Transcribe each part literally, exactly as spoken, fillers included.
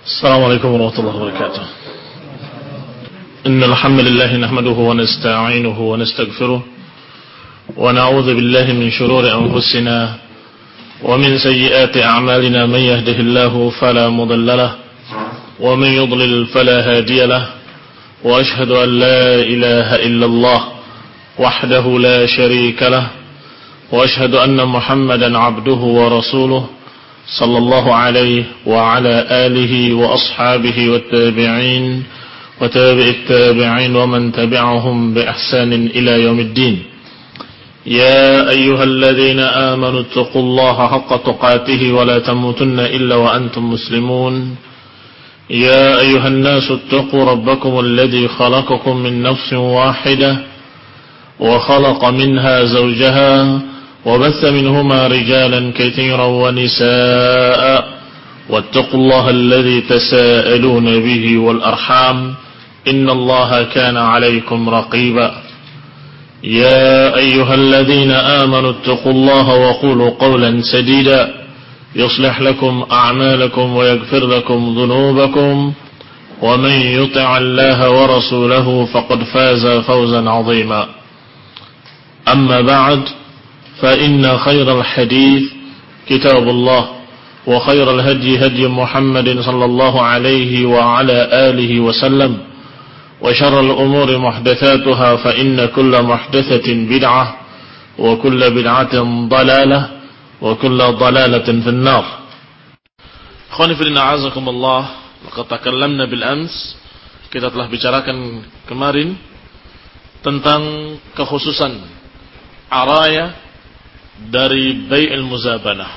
السلام عليكم ورحمة الله وبركاته. إن الحمد لله نحمده ونستعينه ونستغفره ونعوذ بالله من شرور أنفسنا ومن سيئات أعمالنا. من يهده الله فلا مضل له ومن يضلل فلا هادي له وأشهد أن لا إله إلا الله وحده لا شريك له وأشهد أن محمدا عبده ورسوله صلى الله عليه وعلى آله وأصحابه والتابعين وتابع التابعين ومن تبعهم بإحسان إلى يوم الدين. يا أيها الذين آمنوا اتقوا الله حق تقاته ولا تموتن إلا وأنتم مسلمون. يا أيها الناس اتقوا ربكم الذي خلقكم من نفس واحدة وخلق منها زوجها وبث منهما رجالا كثيرا ونساء واتقوا الله الذي تساءلون به والأرحام إن الله كان عليكم رقيبا. يا أيها الذين آمنوا اتقوا الله وقولوا قولا سديدا يصلح لكم أعمالكم ويغفر لكم ذنوبكم ومن يطع الله ورسوله فقد فاز فوزا عظيما. أما بعد فإن خير الحديث كتاب الله وخير الهدي هدي محمد صلى الله عليه وعلى آله وسلم وشر الأمور محدثاتها فإن كل محدثة بدعة وكل بدعة ضلالة وكل ضلالة في النار. Akhwani fillah a'azakumullah, laqad takallamna bil ams, kita telah bicarakan kemarin tentang kekhususan araya dari bai'il muzabanah.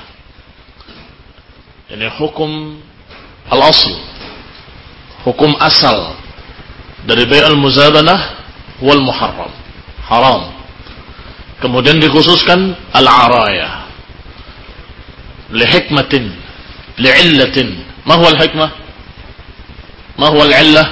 Ini hukum al-asl, hukum asal dari bai'il muzabanah wal muharram, haram. Kemudian dikhususkan al-araya li hikmatin, li illatin. Ma huwa al-hikmah? Ma huwa al-illah?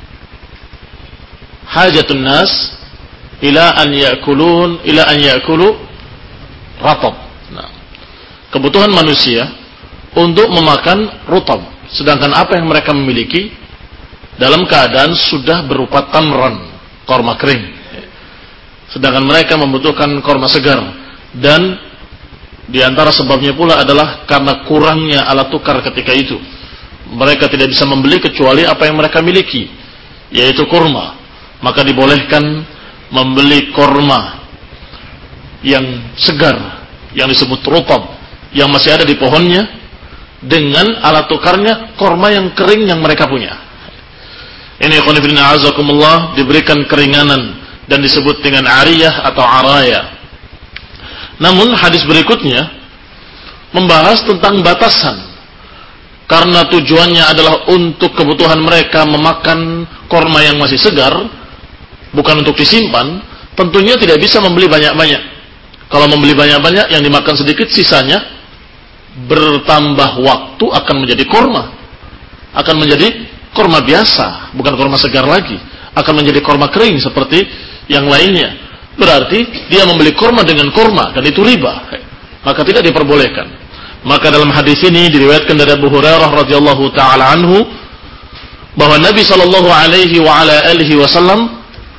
Hajatun nas ila an ya'kulun ila an ya'kulu ratab. Nah, kebutuhan manusia untuk memakan rutab, sedangkan apa yang mereka memiliki dalam keadaan sudah berupa tamran, korma kering, sedangkan mereka membutuhkan korma segar. Dan diantara sebabnya pula adalah karena kurangnya alat tukar ketika itu. Mereka tidak bisa membeli kecuali apa yang mereka miliki, yaitu kurma. Maka dibolehkan membeli korma yang segar, yang disebut rutab, yang masih ada di pohonnya, dengan alat tukarnya korma yang kering yang mereka punya. Ini ikhwan fillah a'azakumullah, diberikan keringanan dan disebut dengan ariyah atau araya. Namun hadis berikutnya membahas tentang batasan, karena tujuannya adalah untuk kebutuhan mereka memakan korma yang masih segar, bukan untuk disimpan. Tentunya tidak bisa membeli banyak-banyak. Kalau membeli banyak-banyak, yang dimakan sedikit, sisanya bertambah waktu akan menjadi korma, akan menjadi korma biasa, bukan korma segar lagi, akan menjadi korma kering seperti yang lainnya. Berarti dia membeli korma dengan korma, dan itu riba, maka tidak diperbolehkan. Maka dalam hadis ini diriwayatkan dari Abu Hurairah radhiyallahu taala anhu bahwa Nabi sallallahu alaihi wa ala alihi wasallam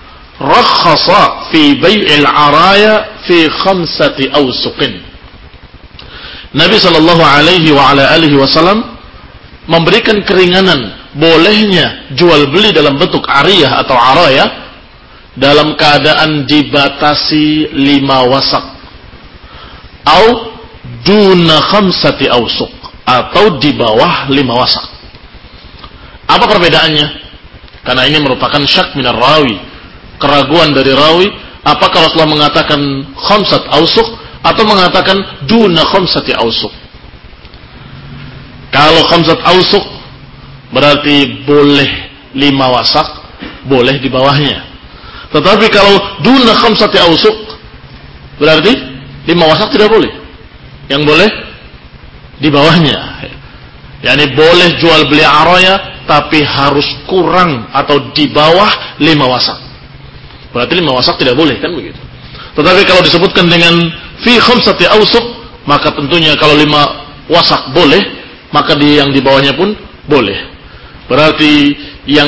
rakhasa fi bai'il araya fi khamsati awsuqin. Nabi sallallahu alaihi wa ala alihi wasallam memberikan keringanan bolehnya jual beli dalam bentuk ariyah atau araya dalam keadaan dibatasi lima wasak, au duna khamsati awsuq, atau di bawah lima wasak. Apa perbedaannya? Karena ini merupakan syak minar rawi, keraguan dari rawi, apakah Rasulullah mengatakan khamsat awsuq atau mengatakan duna khamsati awsuq. Kalau khamsat awsuq berarti boleh lima wasak, boleh di bawahnya. Tetapi kalau duna khamsati awsuq berarti lima wasak tidak boleh. Yang boleh di bawahnya. Yani boleh jual beli araya, tapi harus kurang atau di bawah lima wasak. Berarti lima wasak tidak boleh, kan begitu. Tetapi kalau disebutkan dengan fi khamsati awsuq, maka tentunya kalau lima wasak boleh, maka di yang di bawahnya pun boleh. Berarti yang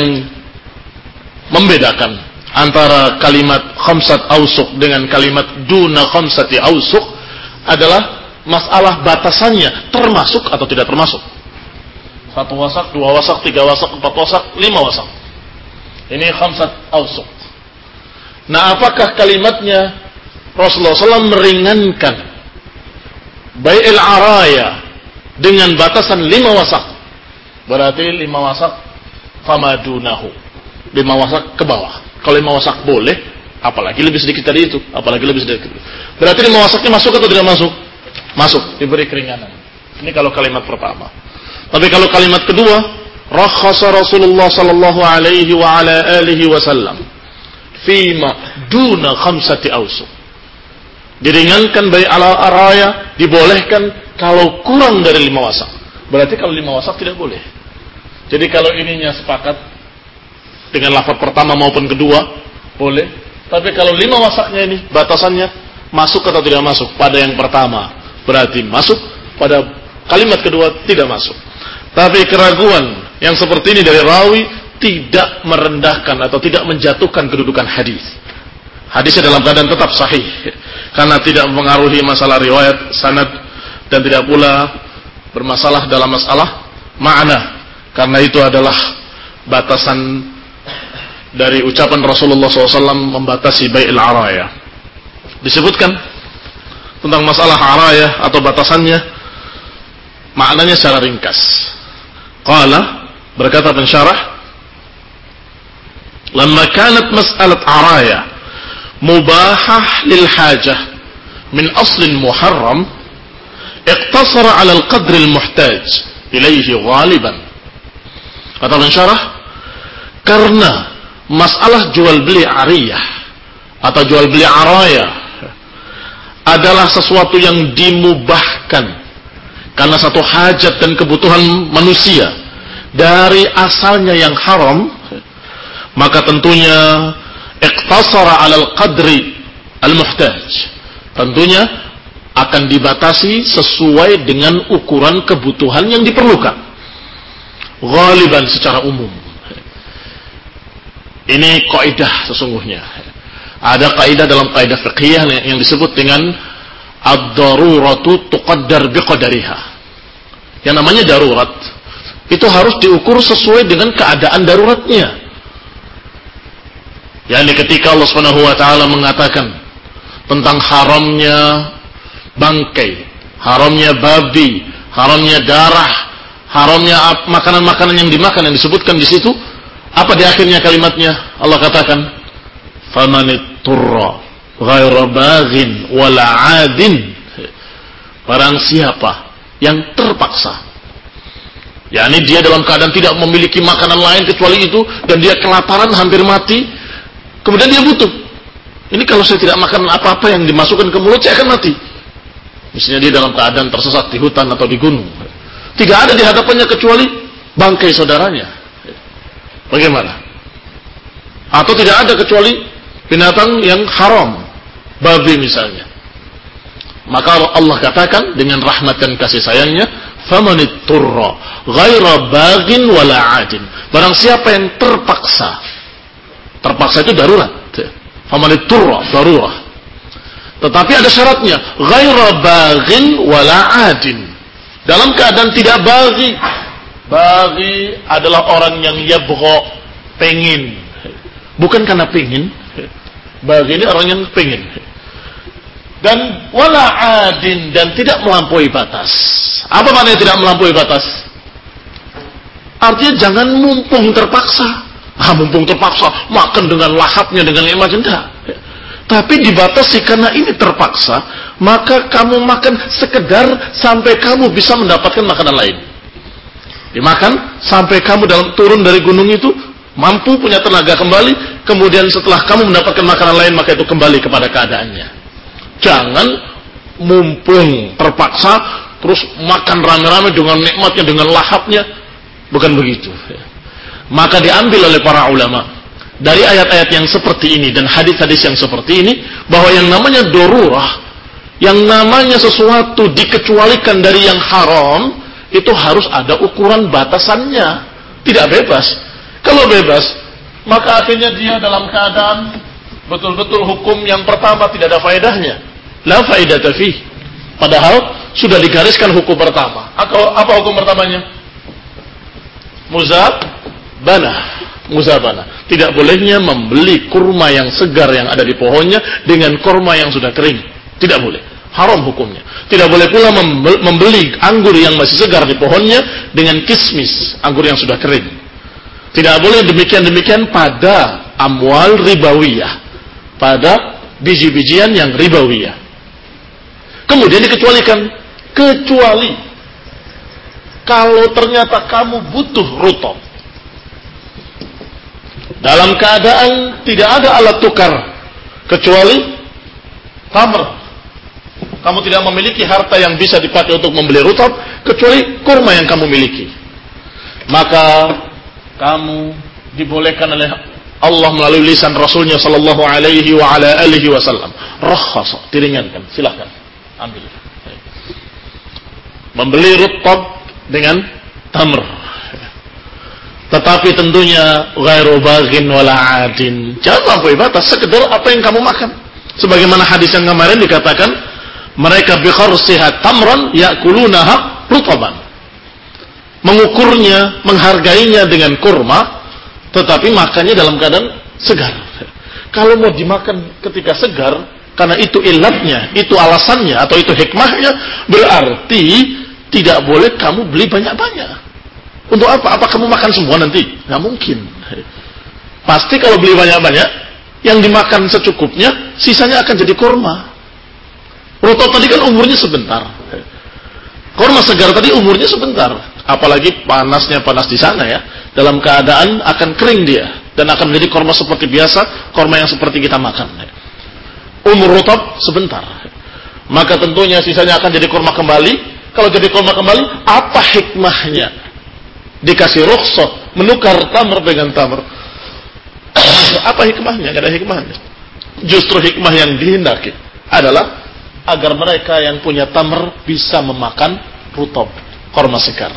membedakan antara kalimat khamsat awsuq dengan kalimat duna khamsati awsuq adalah masalah batasannya, termasuk atau tidak termasuk. Satu wasak, dua wasak, tiga wasak, empat wasak, lima wasak. Ini khamsat awsuq. Nah, apakah kalimatnya Rasulullah shallallahu alaihi wasallam meringankan bai'il araya dengan batasan lima wasak? Berarti lima wasak famadunahu, lima wasak ke bawah. Kalau lima wasak boleh, apalagi lebih sedikit dari itu, apalagi lebih sedikit. Berarti lima wasaknya masuk atau tidak masuk? Masuk, diberi keringanan. Ini kalau kalimat pertama. Tapi kalau kalimat kedua, rakhasa Rasulullah sallallahu alaihi wa ala alihi wasallam fima duna khamsati awsuq. Diringankan bayi ala araya, dibolehkan kalau kurang dari lima wasak. Berarti kalau lima wasak tidak boleh. Jadi kalau ininya sepakat dengan lafaz pertama maupun kedua boleh. Tapi kalau lima wasaknya ini batasannya masuk atau tidak masuk pada yang pertama berarti masuk, pada kalimat kedua tidak masuk. Tapi keraguan yang seperti ini dari rawi tidak merendahkan atau tidak menjatuhkan kedudukan hadis. Hadisnya dalam keadaan tetap sahih karena tidak mempengaruhi masalah riwayat, sanad, dan tidak pula bermasalah dalam masalah makna, karena itu adalah batasan dari ucapan Rasulullah shallallahu alaihi wasallam membatasi bai'il araya. Disebutkan tentang masalah araya atau batasannya, maknanya secara ringkas. Qala, berkata pensyarah, lamma kanat mas'alat araya mubahah lil hajah min aslin muharram iqtasara ala al-qadr al-muhtaj ilaihi ghaliban. Kata pensyarah, karena masalah jual beli ariyah atau jual beli araya adalah sesuatu yang dimubahkan karena satu hajat dan kebutuhan manusia dari asalnya yang haram, maka tentunya iqtasara 'alal qadri al-muhtaj, tentunya akan dibatasi sesuai dengan ukuran kebutuhan yang diperlukan, ghaliban secara umum. Ini kaidah sesungguhnya. Ada kaidah dalam kaidah fiqhiyah yang disebut dengan ad-daruratu tuqaddar biqadariha. Yang namanya darurat itu harus diukur sesuai dengan keadaan daruratnya. Yani ketika Allah Subhanahu wa taala mengatakan tentang haramnya bangkai, haramnya babi, haramnya darah, haramnya makanan-makanan yang dimakan yang disebutkan di situ, apa di akhirnya kalimatnya? Allah katakan, "Famanitturra ghaira baghin wala 'adin." Barang siapa yang terpaksa, yakni dia dalam keadaan tidak memiliki makanan lain kecuali itu dan dia kelaparan hampir mati, kemudian dia butuh. Ini kalau saya tidak makan apa-apa yang dimasukkan ke mulut, saya akan mati. Misalnya dia dalam keadaan tersesat di hutan atau di gunung, tidak ada di hadapannya kecuali bangkai saudaranya. Bagaimana? Atau tidak ada kecuali binatang yang haram, babi misalnya. Maka Allah katakan dengan rahmat dan kasih sayangnya, famanitturra ghaira baghin wala 'adin. Barang siapa yang terpaksa, terpaksa itu darurat. Famanitturra darurah. Tetapi ada syaratnya, ghaira baghin wala 'adin. Dalam keadaan tidak baghi. Baghi adalah orang yang yabgha, pengin. Bukan karena pengin. Baghi ini orang yang pengin. Dan wala 'adin, dan tidak melampaui batas. Apa maknanya tidak melampaui batas? Artinya jangan mumpung terpaksa. Ah, mumpung terpaksa makan dengan lahapnya, dengan nikmatnya, enggak. Tapi dibatasi karena ini terpaksa, maka kamu makan sekedar sampai kamu bisa mendapatkan makanan lain. Dimakan sampai kamu dalam turun dari gunung itu mampu punya tenaga kembali, kemudian setelah kamu mendapatkan makanan lain maka itu kembali kepada keadaannya. Jangan mumpung terpaksa terus makan rame-rame dengan nikmatnya, dengan lahapnya, bukan begitu. Maka diambil oleh para ulama dari ayat-ayat yang seperti ini dan hadis-hadis yang seperti ini, bahwa yang namanya darurah, yang namanya sesuatu dikecualikan dari yang haram, itu harus ada ukuran batasannya. Tidak bebas. Kalau bebas, maka akhirnya dia dalam keadaan betul-betul hukum yang pertama tidak ada faedahnya. La faedata fih. Padahal sudah digariskan hukum pertama. Apa hukum pertamanya? Muzabana. Muzabana. Tidak bolehnya membeli kurma yang segar yang ada di pohonnya dengan kurma yang sudah kering. Tidak boleh. Haram hukumnya. Tidak boleh pula membeli anggur yang masih segar di pohonnya dengan kismis, anggur yang sudah kering. Tidak boleh demikian-demikian pada amwal ribawiyah, pada biji-bijian yang ribawiyah. Kemudian dikecualikan, kecuali kalau ternyata kamu butuh rutab dalam keadaan tidak ada alat tukar kecuali tamr. Kamu tidak memiliki harta yang bisa dipakai untuk membeli rutab kecuali kurma yang kamu miliki. Maka kamu dibolehkan oleh Allah melalui lisan Rasulnya sallallahu alaihi wa ala alihi wasallam. Rakhasa, diringankan, silahkan ambil. Membeli rutab dengan tamr. Tetapi tentunya ghairu baghin wala adin. Jangan melampaui batas, sekedar apa yang kamu makan. Sebagaimana hadis yang kemarin dikatakan, mereka bi kharsiha tamran ya'kulunaha rutaban. Mengukurnya, menghargainya dengan kurma, tetapi makannya dalam keadaan segar. Kalau mau dimakan ketika segar, karena itu ilatnya, itu alasannya, atau itu hikmahnya, berarti tidak boleh kamu beli banyak-banyak. Untuk apa? Apa kamu makan semua nanti? Nggak mungkin. Pasti kalau beli banyak-banyak, yang dimakan secukupnya, sisanya akan jadi kurma. Rutab tadi kan umurnya sebentar. Kurma segar tadi umurnya sebentar. Apalagi panasnya panas di sana ya. Dalam keadaan akan kering dia. Dan akan menjadi kurma seperti biasa. Kurma yang seperti kita makan. Umur rutab sebentar. Maka tentunya sisanya akan jadi kurma kembali. Kalau jadi kurma kembali, apa hikmahnya? Dikasih rukhsah menukar tamr dengan tamr. Apa hikmahnya? Tidak ada hikmahnya. Justru hikmah yang dihendaki adalah agar mereka yang punya tamr bisa memakan rutab, kurma segar.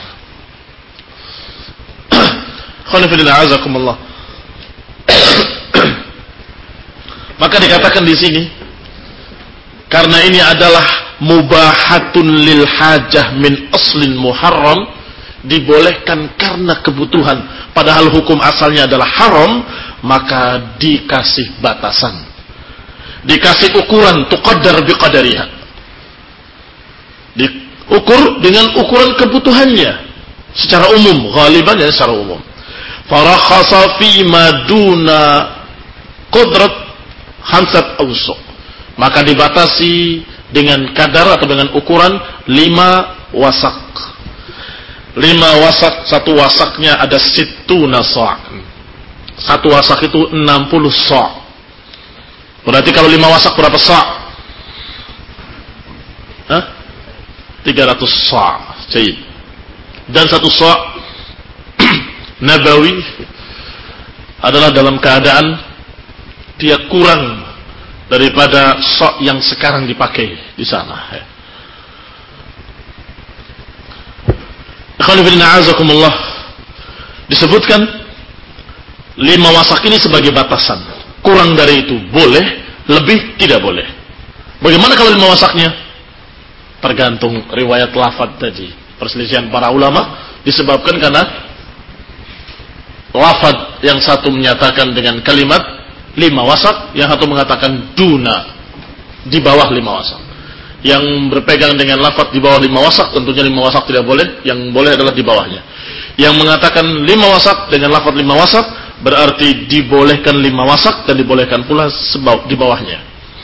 Maka dikatakan di sini, karena ini adalah mubahatun lil hajah min aslin muharram, dibolehkan karena kebutuhan, padahal hukum asalnya adalah haram, maka dikasih batasan. Dikasih ukuran, tuqaddar biqadariha. Diukur dengan ukuran kebutuhannya secara umum, ghaliban ya secara umum. Farakhasa fi maduna qudrat khamsat awsuq. Maka dibatasi dengan kadar atau dengan ukuran lima wasak. Lima wasak, satu wasaknya ada situna sa'. Satu wasak itu enam puluh sa'. Berarti kalau lima wasak berapa sa'? Hah? tiga ratus sa'. Jadi, dan satu sa' nabawi adalah dalam keadaan dia kurang daripada sa' yang sekarang dipakai di sana. Alhamdulillah, disebutkan lima wasak ini sebagai batasan. Kurang dari itu boleh, lebih tidak boleh. Bagaimana kalau lima wasaknya? Tergantung riwayat lafaz tadi. Perselisihan para ulama disebabkan karena lafaz yang satu menyatakan dengan kalimat lima wasak, yang satu mengatakan duna, di bawah lima wasak. Yang berpegang dengan lafaz di bawah lima wasak, tentunya lima wasak tidak boleh, yang boleh adalah di bawahnya. Yang mengatakan lima wasak dengan lafaz lima wasak, berarti dibolehkan lima wasak dan dibolehkan pula sebab di bawahnya.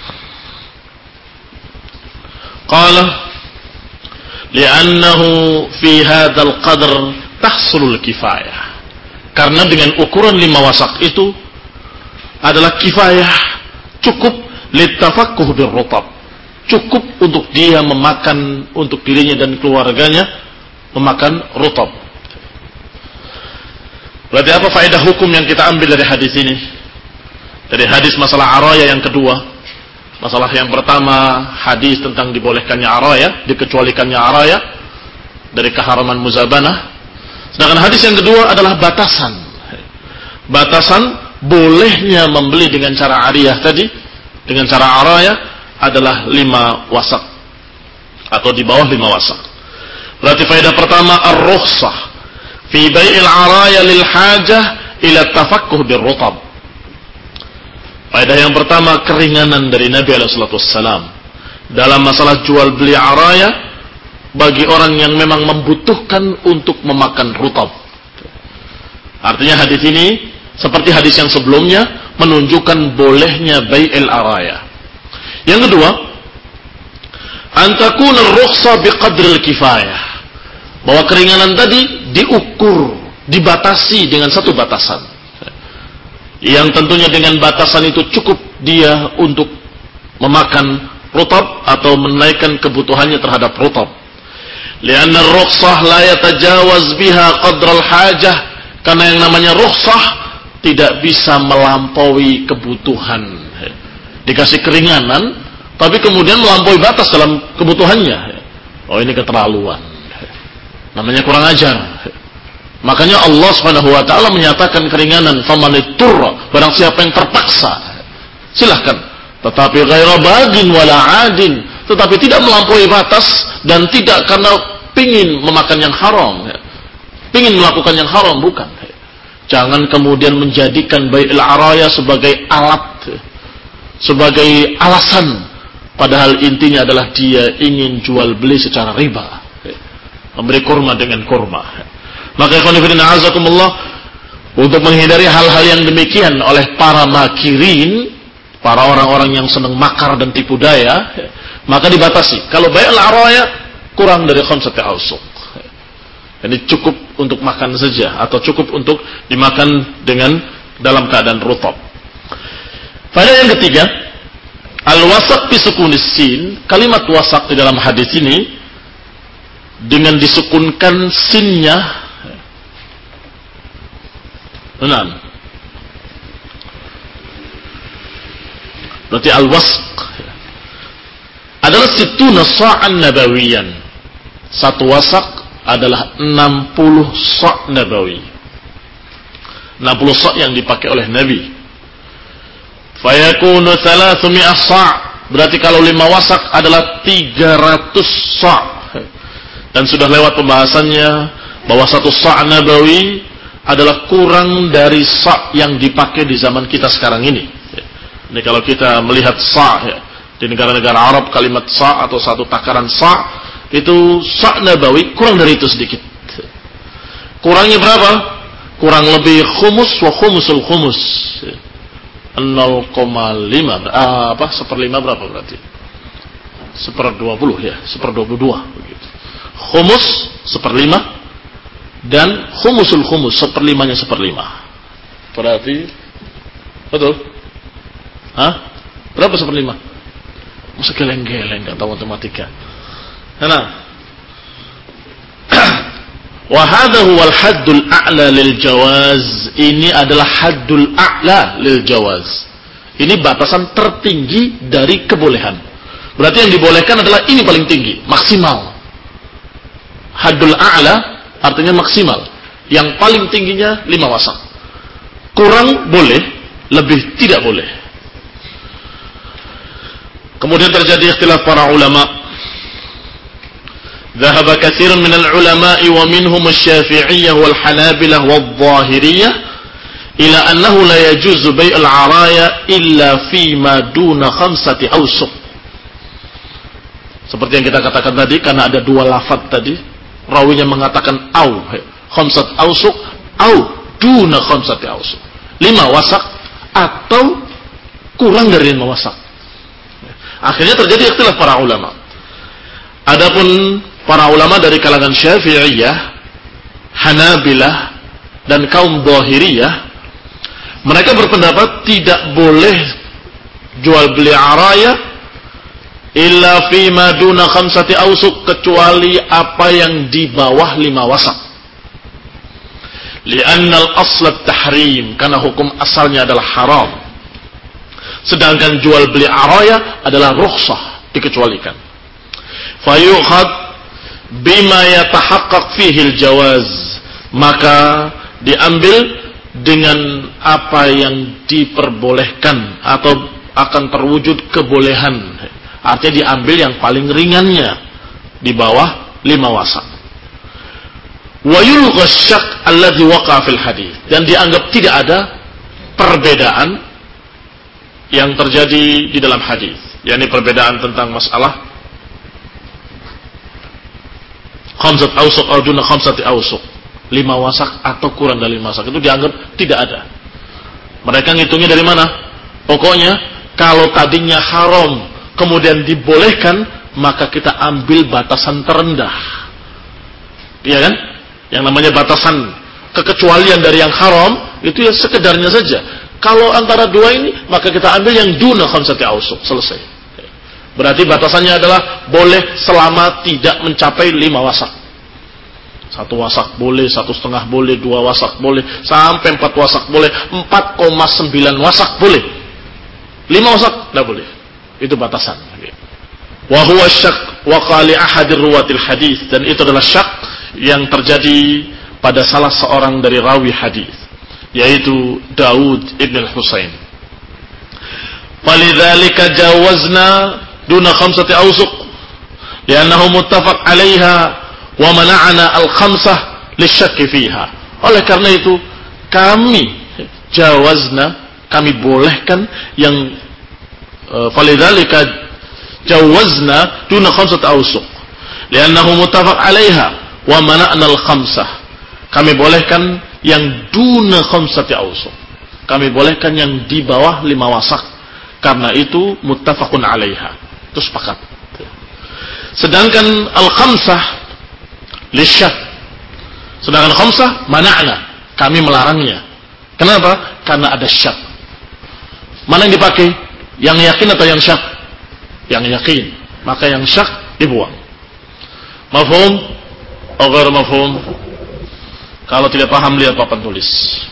Qala li'annahu fi hadzal qadr tahsulul kifayah. Karena dengan ukuran lima wasak itu adalah kifayah, cukup litafaqquh birrutab. Cukup untuk dia memakan, untuk dirinya dan keluarganya memakan rutab. Berarti apa faedah hukum yang kita ambil dari hadis ini? Dari hadis masalah araya yang kedua. Masalah yang pertama, hadis tentang dibolehkannya araya, dikecualikannya araya dari keharaman muzabanah. Sedangkan hadis yang kedua adalah batasan. Batasan bolehnya membeli dengan cara ariyah tadi, dengan cara araya adalah lima wasak atau di bawah lima wasak. Berarti faedah pertama ar-rukhsah fi bai'il araya lil hajah ila tafaqquh bir-rutab. Faedah yang pertama keringanan dari Nabi alaihi salatu wassalam dalam masalah jual beli araya bagi orang yang memang membutuhkan untuk memakan rutab. Artinya hadis ini seperti hadis yang sebelumnya menunjukkan bolehnya bai'il araya. Yang kedua, antakuna ar-rukhsah biqadril kifayah. Bahwa keringanan tadi diukur, dibatasi dengan satu batasan. Yang tentunya dengan batasan itu cukup dia untuk memakan rutab atau menaikkan kebutuhannya terhadap rutab. Lianna ar-rukhsah la yatajawaz biha qadral hajah. Karena yang namanya rukhsah tidak bisa melampaui kebutuhan. Dikasih keringanan, tapi kemudian melampaui batas dalam kebutuhannya. Oh, ini keterlaluan. Namanya kurang ajar. Makanya Allah Subhanahu wa taala menyatakan keringanan, famanitturra, barang siapa yang terpaksa. Silahkan. Tetapi ghaira bagin wala adin, tetapi tidak melampaui batas dan tidak karena pingin memakan yang haram. Pingin melakukan yang haram, bukan. Jangan kemudian menjadikan bai'il araya sebagai alat, sebagai alasan, padahal intinya adalah dia ingin jual beli secara riba, memberi kurma dengan kurma. Maka ikhwan fillah azakumullah, untuk menghindari hal-hal yang demikian oleh para makirin, para orang-orang yang senang makar dan tipu daya, maka dibatasi. Kalau bai'il araya kurang dari khamsati awsuq. Ini cukup untuk makan saja atau cukup untuk dimakan dengan dalam keadaan rutab. Pada yang ketiga, al-wasaq bi sukunis sin, kalimat wasaq di dalam hadis ini dengan disukunkan sinnya. Benar. Berarti al-wasq adalah situna sa'an nabawiyan. Satu wasaq adalah enam puluh sa' nabawi. enam puluh sa' yang dipakai oleh Nabi. Fayakunu thalathmi'ah sa'. Berarti kalau lima wasak adalah tiga ratus sa'. Dan sudah lewat pembahasannya bahwa satu sa' nabawi adalah kurang dari sa' yang dipakai di zaman kita sekarang ini. Ini kalau kita melihat sa' ya, di negara-negara Arab kalimat sa' atau satu takaran sa' itu sa' nabawi kurang dari itu sedikit. Kurangnya berapa? Kurang lebih khumus wa khumusul khumus. nol koma lima ah, apa? Seperlima berapa berarti? Seper dua puluh ya, seper dua puluh dua begitu. Khumus seperlima dan khumusul khumus seperlimanya seperlima. Berarti betul? Hah? Berapa seperlima? Masa geleng-geleng enggak tahu matematika. Nah, wa hadha huwal haddul a'la lil jawaz. Ini adalah haddul a'la lil jawaz. Ini batasan tertinggi dari kebolehan. Berarti yang dibolehkan adalah ini paling tinggi, maksimal. Haddul a'la artinya maksimal. Yang paling tingginya lima wasak. Kurang boleh, lebih tidak boleh. Kemudian terjadi ikhtilaf para ulama. ذهب كثير من العلماء ومنهم الشافعية والحنابلة والظاهرية إلى أنه لا يجوز بيع العرايا إلا فيما دون خمسة أوسق. Seperti yang kita katakan tadi, karena ada dua lafaz tadi, rawinya mengatakan au, khamsat awsuq, au duna khamsati awsuq. Lima wasak atau kurang dari lima wasak. Akhirnya terjadi ikhtilaf para ulama. Adapun para ulama dari kalangan Syafi'iyah, Hanabilah, dan kaum Dhahiriyah, mereka berpendapat tidak boleh jual beli araya illa fima duna khamsati awsuq, kecuali apa yang di bawah lima wasak. Li'anna al-asl at-tahrim, karena hukum asalnya adalah haram. Sedangkan jual beli araya adalah rukhsah, dikecualikan. Fayukhad bima yatahaqqaq fihi al-jawaz, maka diambil dengan apa yang diperbolehkan atau akan terwujud kebolehan. Artinya diambil yang paling ringannya di bawah lima wasak. Wa yulgha asy-syak alladhi waqa'a fil hadits, dan dianggap tidak ada perbedaan yang terjadi di dalam hadis, yakni perbedaan tentang masalah khamsat awsuq atau duna khamsati awsuq, lima wasak atau kurang dari lima wasak, itu dianggap tidak ada. Mereka ngitungnya dari mana? Pokoknya kalau tadinya haram kemudian dibolehkan, maka kita ambil batasan terendah. Iya kan? Yang namanya batasan kekecualian dari yang haram itu ya sekedarnya saja. Kalau antara dua ini, maka kita ambil yang duna khamsati awsuq, selesai. Berarti batasannya adalah boleh selama tidak mencapai lima wasak. Satu wasak boleh, satu setengah boleh, dua wasak boleh, sampai empat wasak boleh, empat koma sembilan wasak boleh. Lima wasak tidak boleh. Itu batasan. Wa huwa syak wa qali ahadir ruwatil hadis, dan itu adalah syak yang terjadi pada salah seorang dari rawi hadis, yaitu Daud ibn al-Husain. Falidzalika jawazna duna khamsati awsuq li'annahu muttafaq 'alaiha wa mana'na al-khamsah lisyakki fiha. Oleh karena itu kami jawazna, kami bolehkan yang uh, falidzalika jawazna duna khamsati awsuq li'annahu muttafaq 'alaiha wa mana'na al-khamsah. Kami bolehkan yang duna khamsati awsuq, kami bolehkan yang di bawah lima wasak, karena itu muttafaqun 'alaiha, itu sepakat. Sedangkan al-khamsah lisyak, sedangkan khamsah mana'na, kami melarangnya. Kenapa? Karena ada syak. Mana yang dipakai? Yang yakin atau yang syak? Yang yakin. Maka yang syak dibuang. Mafhum? Atau ghair mafhum? Kalau tidak paham, lihat papan tulis.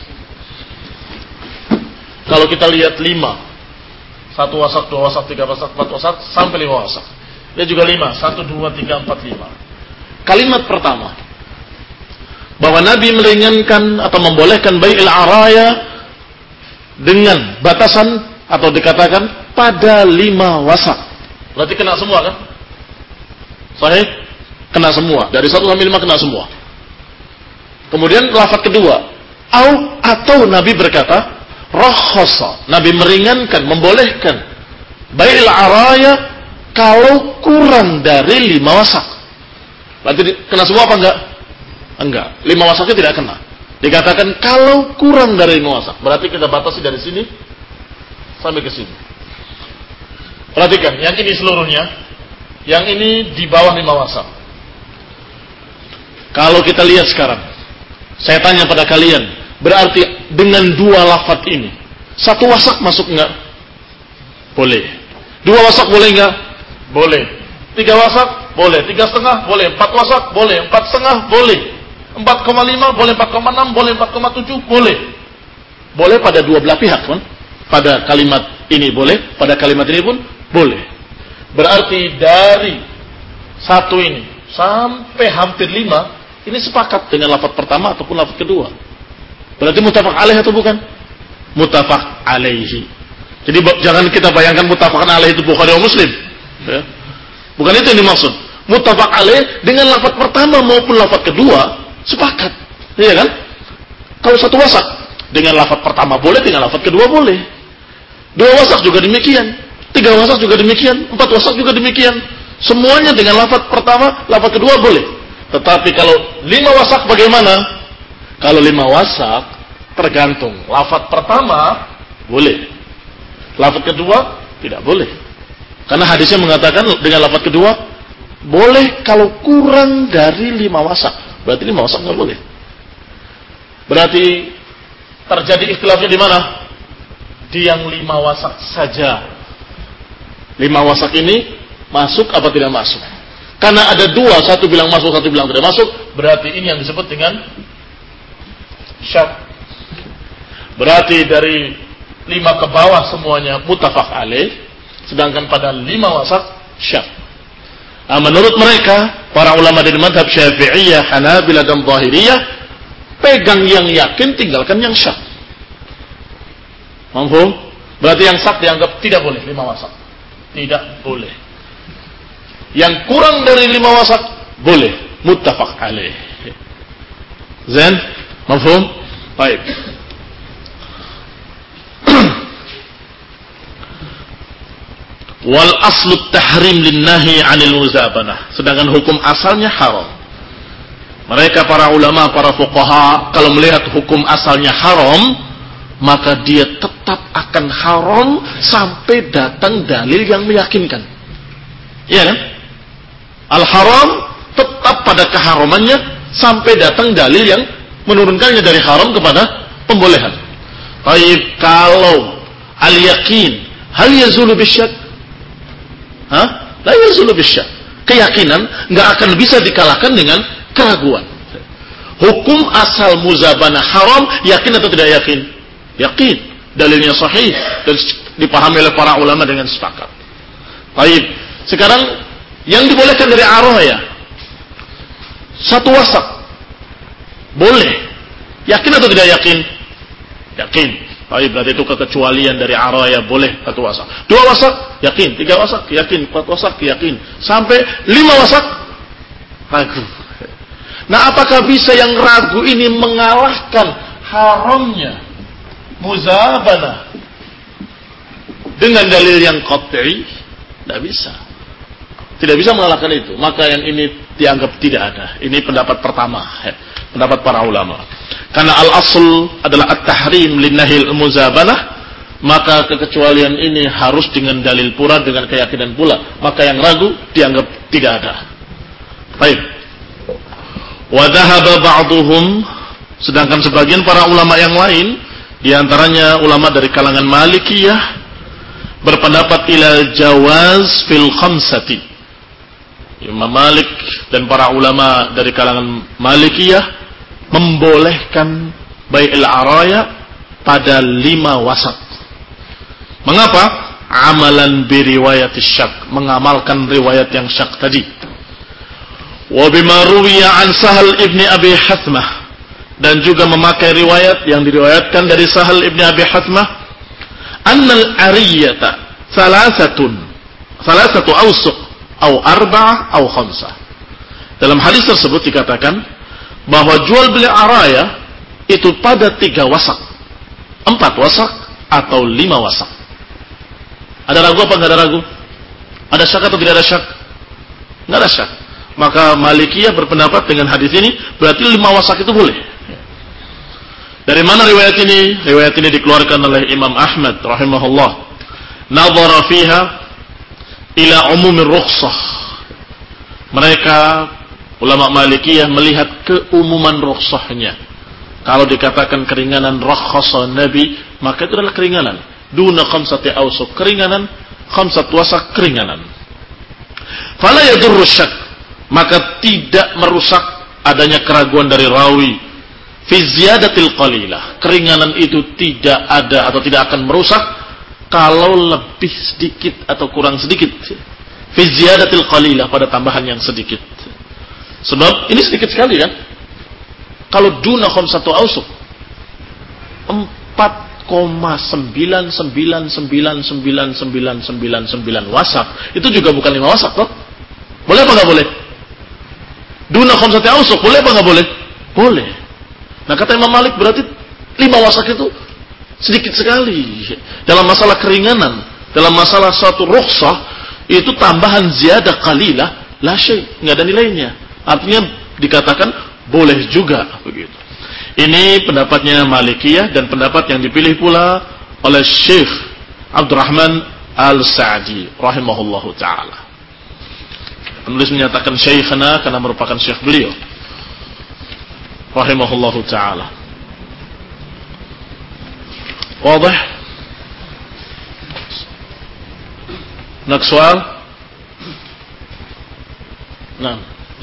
Kalau kita lihat lima, satu wasak, dua wasak, tiga wasak, empat wasak, sampai lima wasak. Lihat juga lima, satu, dua, tiga, empat, lima. Kalimat pertama, bahwa Nabi meringankan atau membolehkan bai'il araya dengan batasan atau dikatakan pada lima wasak. Berarti kena semua kan? Sahih? Kena semua. Dari satu sampai lima kena semua. Kemudian lafaz kedua, au atau Nabi berkata, rakhasa, Nabi meringankan, membolehkan bai'il araya kalau kurang dari lima wasak. Berarti kena semua apa enggak? Enggak. Lima wasaknya tidak kena. Dikatakan kalau kurang dari lima wasak. Berarti kita batasi dari sini sampai ke sini. Perhatikan, yang ini seluruhnya, yang ini di bawah lima wasak. Kalau kita lihat sekarang, saya tanya pada kalian, berarti dengan dua lafaz ini, satu wasak masuk enggak? Boleh. Dua wasak boleh enggak? Boleh. Tiga wasak? Boleh. Tiga setengah? Boleh. Empat wasak? Boleh. Empat setengah? Boleh. Empat koma lima? Boleh. Empat koma enam? Boleh. Empat koma tujuh? Boleh. Boleh pada dua belah pihak kan? Pada kalimat ini boleh, pada kalimat ini pun boleh. Berarti dari satu ini sampai hampir lima, ini sepakat dengan lafaz pertama ataupun lafaz kedua. Berarti muttafaq alaih atau bukan? Muttafaq alaihi. Jadi jangan kita bayangkan muttafaqan alaih itu Bukhari atau Muslim. Ya. Bukan itu yang dimaksud. Muttafaq alaih dengan lafaz pertama maupun lafaz kedua sepakat. Iya kan? Kalau satu wasak dengan lafaz pertama boleh, dengan lafaz kedua boleh. Dua wasak juga demikian. Tiga wasak juga demikian. Empat wasak juga demikian. Semuanya dengan lafaz pertama, lafaz kedua boleh. Tetapi kalau lima wasak bagaimana? Kalau lima wasak tergantung. Lafaz pertama boleh, lafaz kedua tidak boleh. Karena hadisnya mengatakan dengan lafaz kedua boleh kalau kurang dari lima wasak. Berarti lima wasak nggak boleh. Berarti terjadi ikhtilafnya di mana? Di yang lima wasak saja. Lima wasak ini masuk apa tidak masuk? Karena ada dua, satu bilang masuk, satu bilang tidak masuk, berarti ini yang disebut dengan syak. Berarti dari lima ke bawah semuanya muttafaq alaih, sedangkan pada lima wasak syak. Nah, menurut mereka, para ulama dari mazhab Syafi'iyah, Hanabilah dan Zahiriyah, pegang yang yakin, tinggalkan yang syak. Mampu? Berarti yang syak dianggap tidak boleh lima wasak. Tidak boleh. Yang kurang dari lima wasak boleh. Muttafaq alaih. Zain? Mafhum? Baik. Wal aslu tahrim linnahi 'anil muzabanah. Sedangkan hukum asalnya haram. Mereka para ulama, para fuqaha kalau melihat hukum asalnya haram, maka dia tetap akan haram sampai datang dalil yang meyakinkan. Iya kan? Al-haram tetap pada keharamannya sampai datang dalil yang menurunkannya dari haram kepada pembolehan. Baik, kalau al-yaqin hal yazulu bisyak? Hah? La yazulu bisyak. Keyakinan enggak akan bisa dikalahkan dengan keraguan. Hukum asal muzabanah haram, yakin atau tidak yakin? Yakin. Dalilnya sahih dan dipahami oleh para ulama dengan sepakat. Baik. Sekarang yang dibolehkan dari araya satu wasak boleh. Yakin atau tidak yakin? Yakin. Baik, berarti itu kekecualian dari araya boleh satu wasak. Dua wasak yakin, tiga wasak yakin, empat wasak yakin, sampai lima wasak ragu. Nah, apakah bisa yang ragu ini mengalahkan haramnya muzabanah dengan dalil yang qat'i? Tidak bisa. Tidak bisa mengalahkan itu. Maka yang ini dianggap tidak ada. Ini pendapat pertama, pendapat para ulama. Karena al-asl adalah at-tahrim linnahil muzabanah, maka kekecualian ini harus dengan dalil pula, dengan keyakinan pula. Maka yang ragu dianggap tidak ada. Baik. Wa dhahaba ba'duhum, sedangkan sebagian para ulama yang lain, di antaranya ulama dari kalangan Malikiyah, berpendapat ila jawaz fil khamsati. Imam Malik dan para ulama dari kalangan Malikiyah membolehkan bai'il araya pada lima wasak. Mengapa? Amalan biriwayat syak, mengamalkan riwayat yang syak tadi. Wa bima ruwiya an Sahal ibni Abi Hathmah, dan juga memakai riwayat yang diriwayatkan dari Sahal ibni Abi Hathmah, annal ariyata salasatun, salasatu awsuq au arba'ah au khamsah. Dalam hadis tersebut dikatakan bahwa jual beli araya itu pada tiga wasak, empat wasak atau lima wasak. Ada ragu apa nggak ada ragu? Ada syak atau tidak ada syak? Nggak ada syak. Maka Malikiyah berpendapat dengan hadis ini berarti lima wasak itu boleh. Dari mana riwayat ini? Riwayat ini dikeluarkan oleh Imam Ahmad rahimahullah. Nadhara fiha ila umumir rukhsah. Mereka ulama Malikiyah melihat keumuman rukhsahnya. Kalau dikatakan keringanan rakhasa Nabi, maka itu adalah keringanan. Duna khamsati awsuq, keringanan, khamsat wasak, keringanan. Fala yadurru syak, maka tidak merusak adanya keraguan dari rawi. Fi ziyadatil qalilah, keringanan itu tidak ada atau tidak akan merusak kalau lebih sedikit atau kurang sedikit. Fi ziyadatil qalilah, pada tambahan yang sedikit. Sebab ini sedikit sekali kan? Kalau duna khamsatu awsuq, empat koma sembilan sembilan sembilan sembilan sembilan sembilan sembilan wasak, itu juga bukan lima wasak toh? Boleh apa nggak boleh? Duna khamsatu awsuq, boleh apa nggak boleh? Boleh. Nah, kata Imam Malik berarti lima wasak itu sedikit sekali. Dalam masalah keringanan, dalam masalah suatu rukhsah, itu tambahan ziyadah qalilah, la syai', nggak ada nilainya. Artinya dikatakan boleh juga begitu. Ini pendapatnya Malikiyah dan pendapat yang dipilih pula oleh Syekh Abdurrahman Al-Sa'di rahimahullahu taala. Penulis menyatakan syekhana karena merupakan syekh beliau rahimahullahu taala. Wadah? Nak soal? Nah.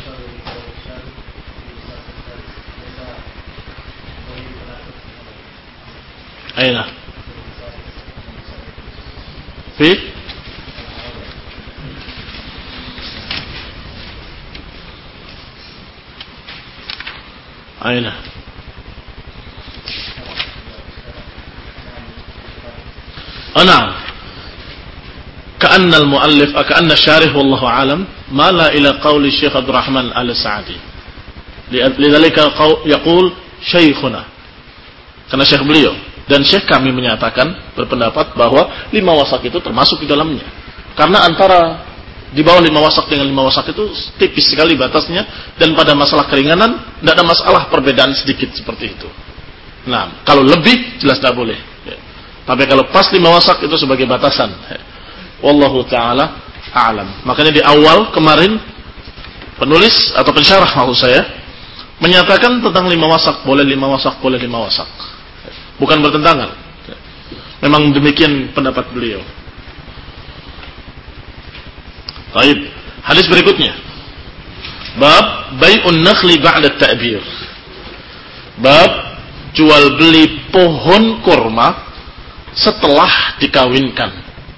أين في أين Ana ka'anna al-muallif ka'anna syarih wallahu alam mala ila qauli Syekh Abdul Rahman Al-Sa'di. Lidzalika yaqul syekhuna. Karena syekh beliau dan syekh kami menyatakan berpendapat bahwa lima wasak itu termasuk di dalamnya. Karena antara di bawah lima wasak dengan lima wasak itu tipis sekali batasnya, dan pada masalah keringanan tidak ada masalah perbedaan sedikit seperti itu. Nah, kalau lebih jelas tidak boleh. Ya. Tapi kalau pas lima wasak itu sebagai batasan. Ya. Wallahu taala a'lam. Makanya di awal kemarin penulis atau pensyarah maksud saya menyatakan tentang lima wasak boleh lima wasak boleh lima wasak. Ya. Bukan bertentangan. Ya. Memang demikian pendapat beliau. Baik, hadis berikutnya. Bab bai'un nakhli ba'da ta'bir. Bab jual beli pohon kurma setelah dikawinkan.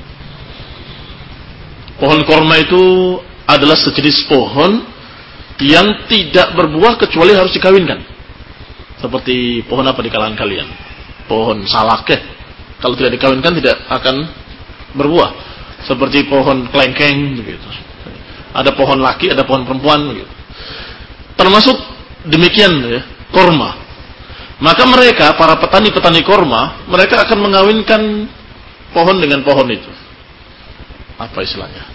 Pohon kurma itu adalah sejenis pohon yang tidak berbuah kecuali harus dikawinkan. Seperti pohon apa di kalangan kalian? Pohon salakeh. Kalau tidak dikawinkan tidak akan berbuah. Seperti pohon kelengkeng begitu. Ada pohon laki, ada pohon perempuan begitu. Termasuk demikian ya, kurma. Maka mereka para petani-petani kurma, mereka akan mengawinkan pohon dengan pohon itu. Apa istilahnya?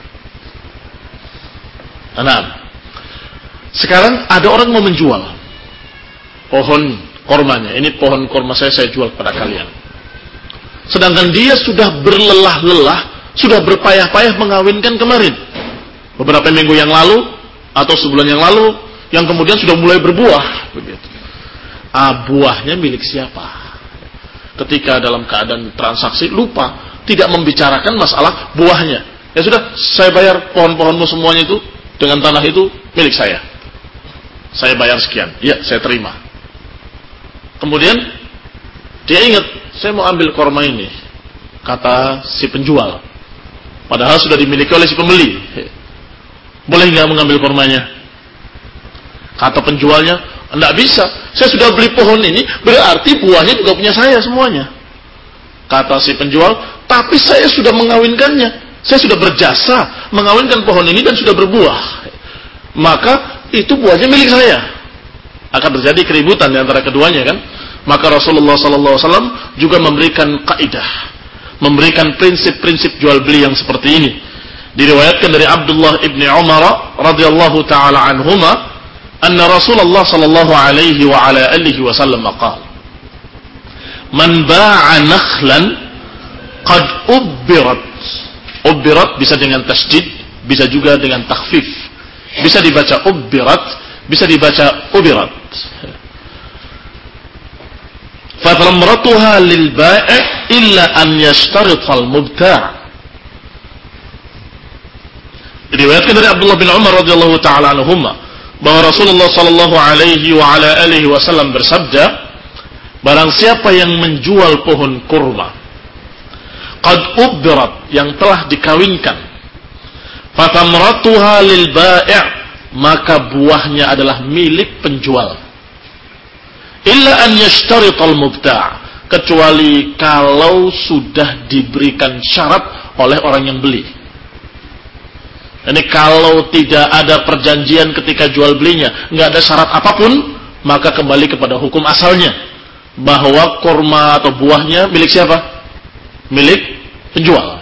Nah, sekarang ada orang mau menjual pohon kurmanya. Ini pohon kurma saya saya jual kepada kalian. Sedangkan dia sudah berlelah-lelah, sudah berpayah-payah mengawinkan kemarin beberapa minggu yang lalu atau sebulan yang lalu, yang kemudian sudah mulai berbuah begitu. Ah, buahnya milik siapa? Ketika dalam keadaan transaksi lupa, tidak membicarakan masalah buahnya. Ya sudah, saya bayar pohon-pohonmu semuanya itu dengan tanah itu milik saya. Saya bayar sekian. Ya, saya terima. Kemudian dia ingat, saya mau ambil kurma ini, kata si penjual. Padahal sudah dimiliki oleh si pembeli. Boleh nggak mengambil kurmanya? Kata penjualnya, enggak bisa. Saya sudah beli pohon ini, berarti buahnya juga punya saya semuanya. Kata si penjual, tapi saya sudah mengawinkannya. Saya sudah berjasa mengawinkan pohon ini dan sudah berbuah. Maka itu buahnya milik saya. Akan terjadi keributan di antara keduanya kan? Maka Rasulullah sallallahu alaihi wasallam juga memberikan kaidah, memberikan prinsip-prinsip jual beli yang seperti ini. Diriwayatkan dari Abdullah ibni Umar radhiyallahu taala anhuma, anna Rasulullah sallallahu alaihi wa ala alihi wasallam qala, "Man ba'a nakhlan qad ubbirat." Ubbirat bisa dengan tasydid, bisa juga dengan takhfif. Bisa dibaca ubbirat, bisa dibaca ubirat. Fathamratuha lil bai' illa an yashtarita al mubta'. Diriwayatkan dari Abdullah bin Umar radhiyallahu taala anhuma bahwa Rasulullah sallallahu alaihi wa ala alihi wasallam bersabda, barang siapa yang menjual pohon kurma qad ubbirat, yang telah dikawinkan, fathamratuha lil bai', maka buahnya adalah milik penjual. Illa an yashtarital mubta', kecuali kalau sudah diberikan syarat oleh orang yang beli. Ini kalau tidak ada perjanjian ketika jual belinya, nggak ada syarat apapun, maka kembali kepada hukum asalnya, bahwa kurma atau buahnya milik siapa? Milik penjual.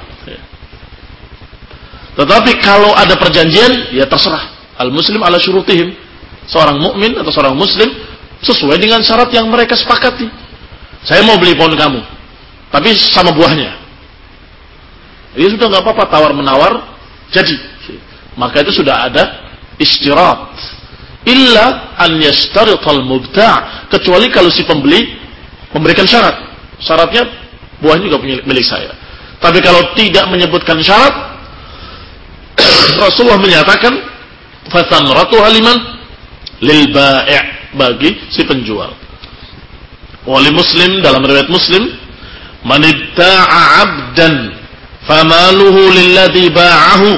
Tetapi kalau ada perjanjian, ya terserah. Al-muslim ala syurutihim. Seorang mukmin atau seorang muslim sesuai dengan syarat yang mereka sepakati. Saya mau beli pohon kamu, tapi sama buahnya. Ya sudah, nggak apa-apa, tawar menawar jadi. Maka itu sudah ada istirat. Illa an yashtarital mubta', kecuali kalau si pembeli memberikan syarat. Syaratnya buahnya juga milik saya. Tapi kalau tidak menyebutkan syarat, Rasulullah menyatakan fathamratuha liman lil bai', bagi si penjual. Wali Muslim, dalam riwayat Muslim, man ibta'a 'abdan famaluhu lilladhi ba'ahu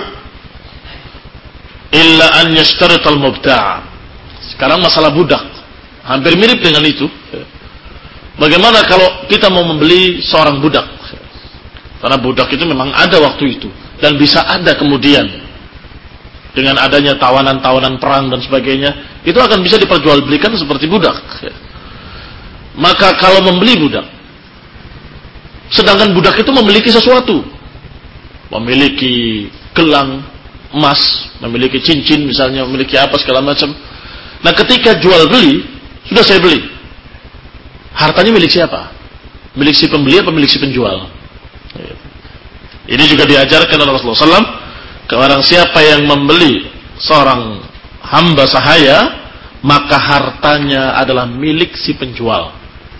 illa an yashtarital mubta'. Sekarang masalah budak hampir mirip dengan itu. Bagaimana kalau kita mau membeli seorang budak? Karena budak itu memang ada waktu itu dan bisa ada kemudian dengan adanya tawanan-tawanan perang dan sebagainya, itu akan bisa diperjualbelikan seperti budak. Maka kalau membeli budak, sedangkan budak itu memiliki sesuatu, memiliki gelang emas, memiliki cincin misalnya, memiliki apa segala macam. Nah ketika jual beli, sudah saya beli, hartanya milik siapa? Milik si pembeli apa milik si penjual? Ini juga diajarkan oleh Rasulullah shallallahu alaihi wasallam, kepada siapa yang membeli seorang hamba sahaya, maka hartanya adalah milik si penjual.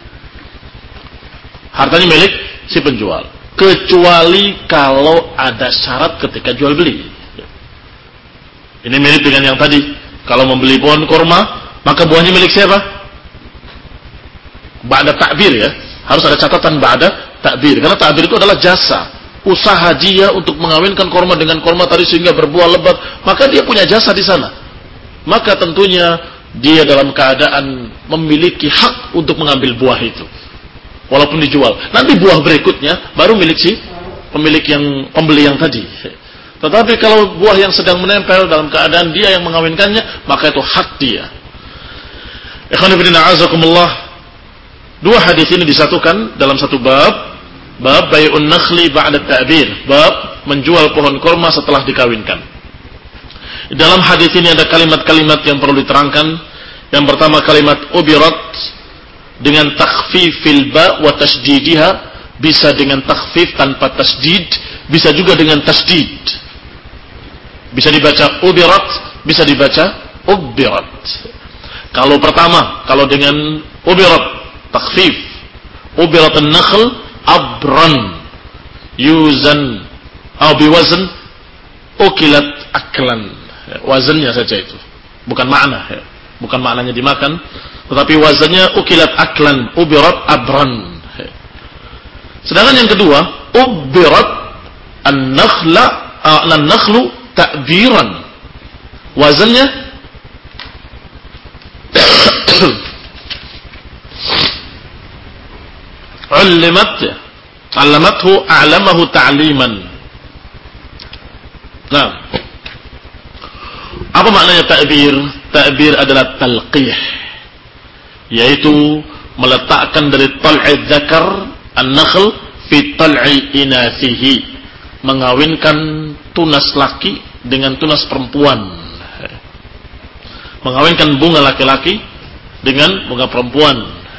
Hartanya milik si penjual, kecuali kalau ada syarat ketika jual beli. Ini mirip dengan yang tadi, kalau membeli pohon kurma, maka buahnya milik siapa? Ba'da takbir ya, harus ada catatan ba'da takbir, karena takbir itu adalah jasa, usaha dia untuk mengawinkan kurma dengan kurma tadi sehingga berbuah lebat, maka dia punya jasa di sana. Maka tentunya dia dalam keadaan memiliki hak untuk mengambil buah itu, walaupun dijual. Nanti buah berikutnya baru milik si pemilik yang pembeli yang tadi. Tetapi kalau buah yang sedang menempel dalam keadaan dia yang mengawinkannya, maka itu hak dia. Ikhwan fillah a'azakumullah. Dua hadis ini disatukan dalam satu bab, bab bai'un nakhli ba'da ta'bir, bab menjual pohon kurma setelah dikawinkan. Dalam hadis ini ada kalimat-kalimat yang perlu diterangkan. Yang pertama kalimat ubirat dengan takhfifil ba wa tasdidiha, bisa dengan takhfif tanpa tasdid, bisa juga dengan tasdid. Bisa dibaca ubirat, bisa dibaca ubirat. Kalau pertama, kalau dengan ubirat takhfif, ubirat an-nakhl abran yuzan atau biwazn ukilat aklan. Wazannya saja itu, bukan makna, bukan maknanya dimakan, tetapi wazannya ukilat aklan, ubirat abran. Sedangkan yang kedua, ubirat an-nakhla an-nakhlu ta'biran, wazannya ullimat allamathu a'lamahu ta'liman. Nah, apa maknanya ta'bir? Ta'bir adalah talqih, yaitu meletakkan dari tal'i dzakar an-nakhl fi tal'i inathihi, mengawinkan tunas laki dengan tunas perempuan, mengawinkan bunga laki-laki dengan bunga perempuan.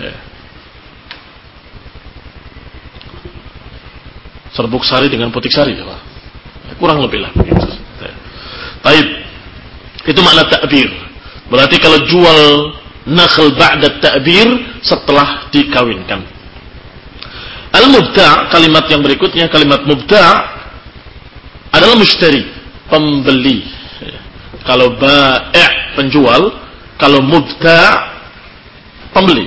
Serbuk sari dengan putik sari, kurang lebih lah begitu. Baik, itu makna ta'bir. Berarti kalau jual nakhl ba'da ta'bir, setelah dikawinkan. Al-mubta', kalimat yang berikutnya, kalimat mubta' adalah mushtari, pembeli. Kalau ba' penjual, kalau mubta' pembeli.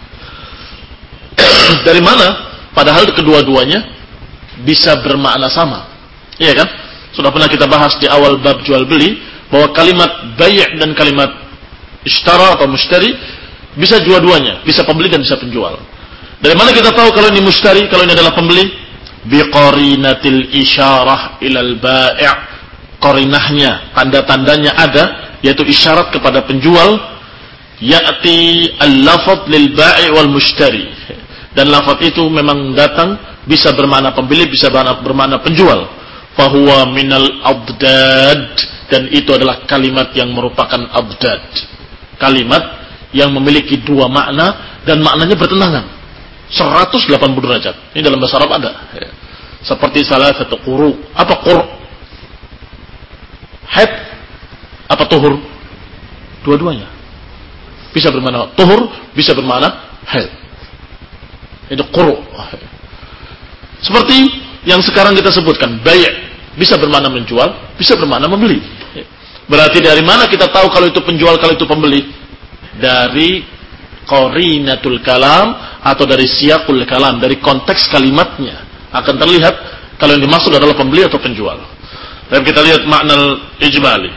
Dari mana? Padahal kedua-duanya bisa bermakna sama. Iya kan? Sudah pernah kita bahas di awal bab jual beli bahwa kalimat bai' dan kalimat ishtara atau mushtari bisa dua-duanya, bisa pembeli dan bisa penjual. Dari mana kita tahu kalau ini mushtari, kalau ini adalah pembeli? Biqarinatil isyarah ilal bai'. Qarinahnya, tanda-tandanya ada, yaitu isyarat kepada penjual, ya'ti al-lafadz lil bai' wal mushtari. Dan lafadz itu memang datang bisa bermakna pembeli, bisa bermakna penjual. Fahuwa minal abdad, dan itu adalah kalimat yang merupakan abdad, kalimat yang memiliki dua makna dan maknanya bertentangan seratus delapan puluh derajat. Ini dalam bahasa Arab ada, seperti salah satu quru. Apa qur? Haid apa tuhur? Dua-duanya bisa bermakna tuhur, bisa bermakna haid. Itu quru. Seperti yang sekarang kita sebutkan, bai' bisa bermakna menjual, bisa bermakna membeli. Berarti dari mana kita tahu kalau itu penjual, kalau itu pembeli? Dari qarinatul kalam atau dari siyaqul kalam, dari konteks kalimatnya akan terlihat kalau yang dimaksud adalah pembeli atau penjual. Dan kita lihat makna ijmali.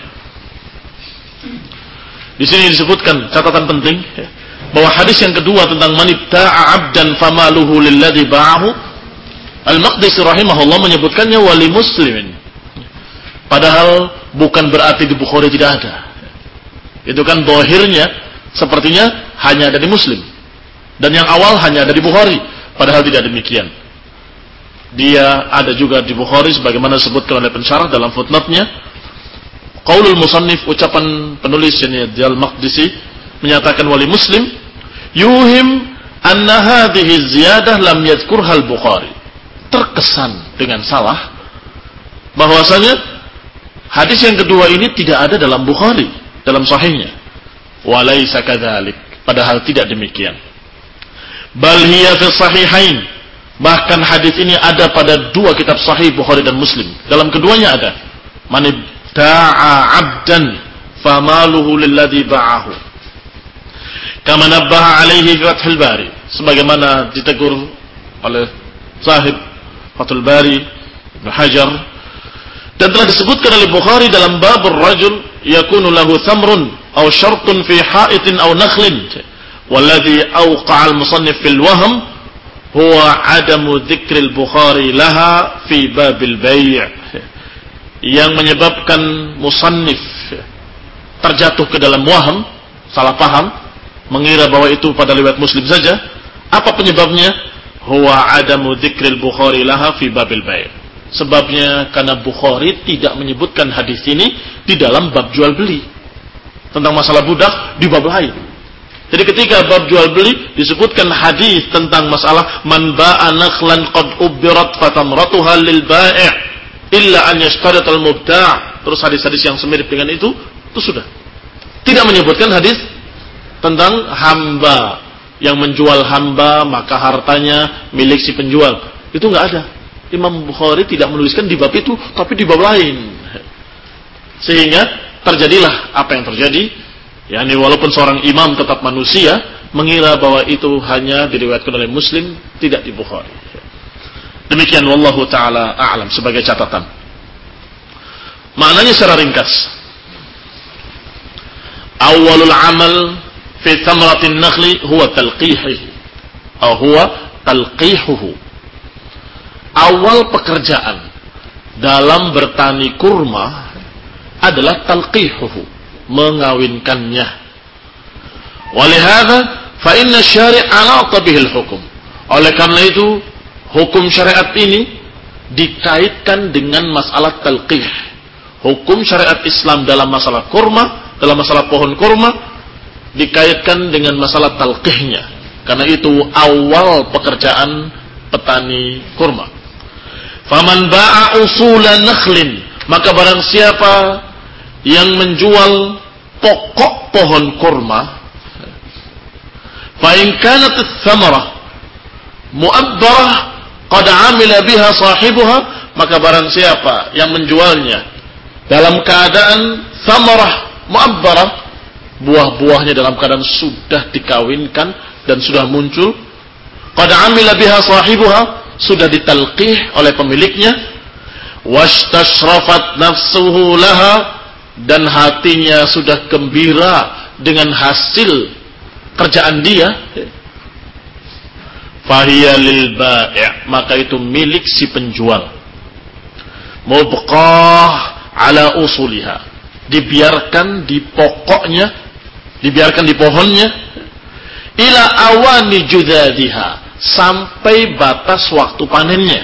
Di sini disebutkan catatan penting bahwa hadis yang kedua tentang manibta'a 'abdan famaluhu lilladzi ba'ahu Al-Maqdisi rahimahullah menyebutkannya wali muslimin. Padahal bukan berarti di Bukhari tidak ada. Itu kan dohirnya sepertinya hanya ada di Muslim. Dan yang awal hanya ada di Bukhari. Padahal tidak demikian. Dia ada juga di Bukhari sebagaimana disebutkan oleh pensyarah dalam footnote-nya. Qaulul musannif, ucapan penulis ini Al-Maqdisi menyatakan wali muslim yuhim anna hadhihi ziyadah lam yadhkurha al-Bukhari. Terkesan dengan salah bahwasanya hadis yang kedua ini tidak ada dalam Bukhari, dalam sahihnya. Walaysa kadzalik, padahal tidak demikian. Bal hiya fi sahihain, bahkan hadis ini ada pada dua kitab sahih Bukhari dan Muslim. Dalam keduanya ada man da'a 'abdan famaluhu lilladzi ba'ahu. Kama nabbaha alaihi Fathul Bari, sebagaimana ditegur oleh sahib Fathul Bari Ibnu Hajar, dan telah disebutkan oleh Bukhari dalam bab ar-rajul yakunu lahu thamrun aw syartun fi ha'itin aw nakhlin walladhi awqa'a al-musannif fil wahm huwa adamu dzikril Bukhari laha fi babil bai'. Yang menyebabkan musannif terjatuh ke dalam waham, salah paham, mengira bahwa itu pada riwayat Muslim saja. Apa penyebabnya? Huwa adamu dzikril Bukhari laha fi babil bai'. Sebabnya karena Bukhari tidak menyebutkan hadis ini di dalam bab jual beli. Tentang masalah budak di bab lain. Jadi ketika bab jual beli disebutkan hadis tentang masalah man ba'a nakhlan qad ubbirat fatamratuha lil bai' illa an yashtarit al mubta'. Terus hadis-hadis yang semirip dengan itu, itu sudah. Tidak menyebutkan hadis tentang hamba yang menjual hamba maka hartanya milik si penjual. Itu enggak ada. Imam Bukhari tidak menuliskan di bab itu, tapi di bab lain. Sehingga terjadilah apa yang terjadi. yakni walaupun seorang imam tetap manusia, mengira bahwa itu hanya diriwayatkan oleh Muslim, tidak di Bukhari. Demikian wallahu taala a'lam sebagai catatan. Maknanya secara ringkas. Awalul amal fi thamratin nakhli huwa talqihihi atau huwa talqihuhu. Awal pekerjaan dalam bertani kurma adalah talqihuhu, mengawinkannya. Walihada fa inna syari' anata bihil hukum. Oleh karena itu hukum syariat ini dikaitkan dengan masalah talqih. Hukum syariat Islam dalam masalah kurma, dalam masalah pohon kurma dikaitkan dengan masalah talqihnya. Karena itu awal pekerjaan petani kurma. Faman ba'a usulan nakhlin, maka barang siapa yang menjual pokok pohon kurma, fa in kanat ats-tsamarah mu'abbarah qad 'amila biha sahibuha, maka barang siapa yang menjualnya dalam keadaan samarah mu'abbarah, buah-buahnya dalam keadaan sudah dikawinkan dan sudah muncul, qad 'amila biha sahibuha, sudah ditalqih oleh pemiliknya, wastashrafat nafsuhu laha, dan hatinya sudah gembira dengan hasil kerjaan dia, fahiya lil bai', maka itu milik si penjual. Mubqah ala usuliha, dibiarkan di pokoknya, dibiarkan di pohonnya, ila awani judadiha, sampai batas waktu panennya.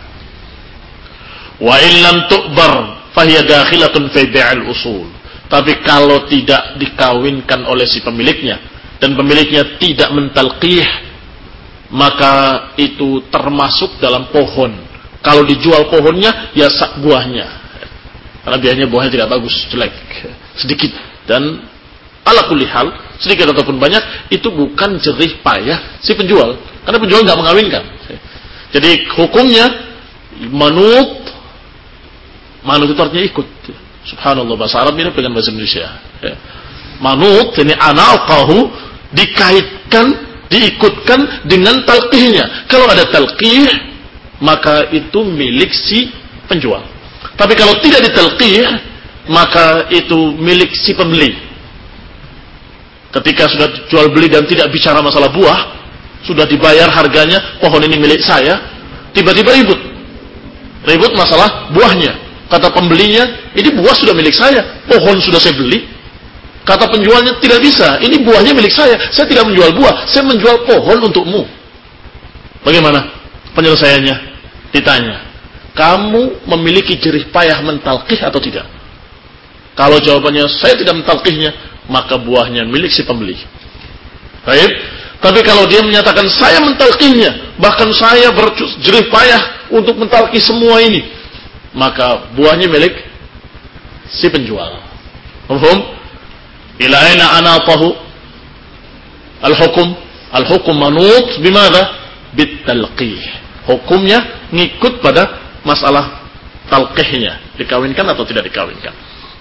Wa illam tu'bar fahiya dakhilatun fi bai'il usul. Tapi kalau tidak dikawinkan oleh si pemiliknya dan pemiliknya tidak mentalqih, maka itu termasuk dalam pohon. Kalau dijual pohonnya, ya sak buahnya. Karena biasanya buahnya tidak bagus, jelek, sedikit. Dan ala kulli hal, sedikit ataupun banyak, itu bukan jerih payah si penjual. Karena penjual nggak mengawinkan. Jadi hukumnya manut, manut itu artinya ikut. Subhanallah, bahasa Arab mirip dengan bahasa Indonesia. Manut ini anaqahu, dikaitkan, diikutkan dengan talqihnya. Kalau ada talqih, maka itu milik si penjual. Tapi kalau tidak ditalqih, maka itu milik si pembeli. Ketika sudah jual beli dan tidak bicara masalah buah, sudah dibayar harganya, pohon ini milik saya, tiba-tiba ribut. Ribut masalah buahnya. Kata pembelinya, ini buah sudah milik saya, pohon sudah saya beli. Kata penjualnya, tidak bisa, ini buahnya milik saya, saya tidak menjual buah, saya menjual pohon untukmu. Bagaimana penyelesaiannya? Ditanya, kamu memiliki jerih payah mentalqih atau tidak? Kalau jawabannya, saya tidak mentalqihnya, maka buahnya milik si pembeli. Baik. Tapi kalau dia menyatakan, saya mentalqihnya, bahkan saya berjerih payah untuk mentalqih semua ini, maka buahnya milik si penjual. Paham? Ila aina anatahu al-hukum? Al-hukum manut bimada? Bitalqih. Hukumnya ngikut pada masalah talqihnya, dikawinkan atau tidak dikawinkan.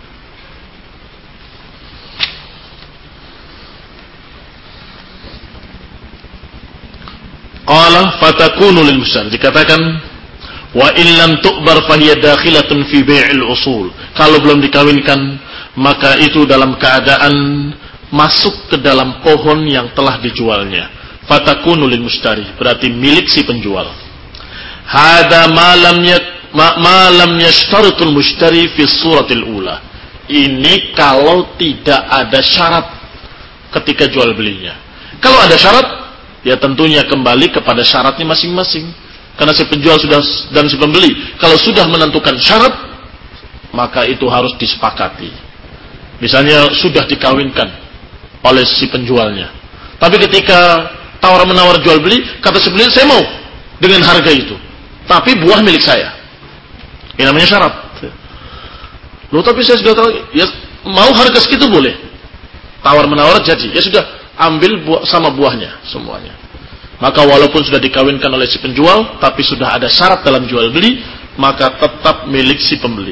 Qala fatakunu lil mushtari, dikatakan wa in lam tu'bar fahiya dakhilatun fi bai'il usul. Kalau belum dikawinkan, maka itu dalam keadaan masuk ke dalam pohon yang telah dijualnya. Fatakunu lil mushtari, berarti milik si penjual. Hada ma lam yak ma lam yashtaritul mushtari fi suratil ula. Ini kalau tidak ada syarat ketika jual belinya. Kalau ada syarat, ya tentunya kembali kepada syaratnya masing-masing. Karena si penjual sudah dan si pembeli, kalau sudah menentukan syarat, maka itu harus disepakati. Misalnya sudah dikawinkan oleh si penjualnya, tapi ketika tawar-menawar jual beli, kata si pembeli, saya mau dengan harga itu, tapi buah milik saya. Ini namanya syarat. Loh, tapi saya sudah tahu, ya mau harga segitu boleh. Tawar-menawar jadi, ya sudah, ambil buah sama buahnya semuanya. Maka walaupun sudah dikawinkan oleh si penjual, tapi sudah ada syarat dalam jual beli, maka tetap milik si pembeli.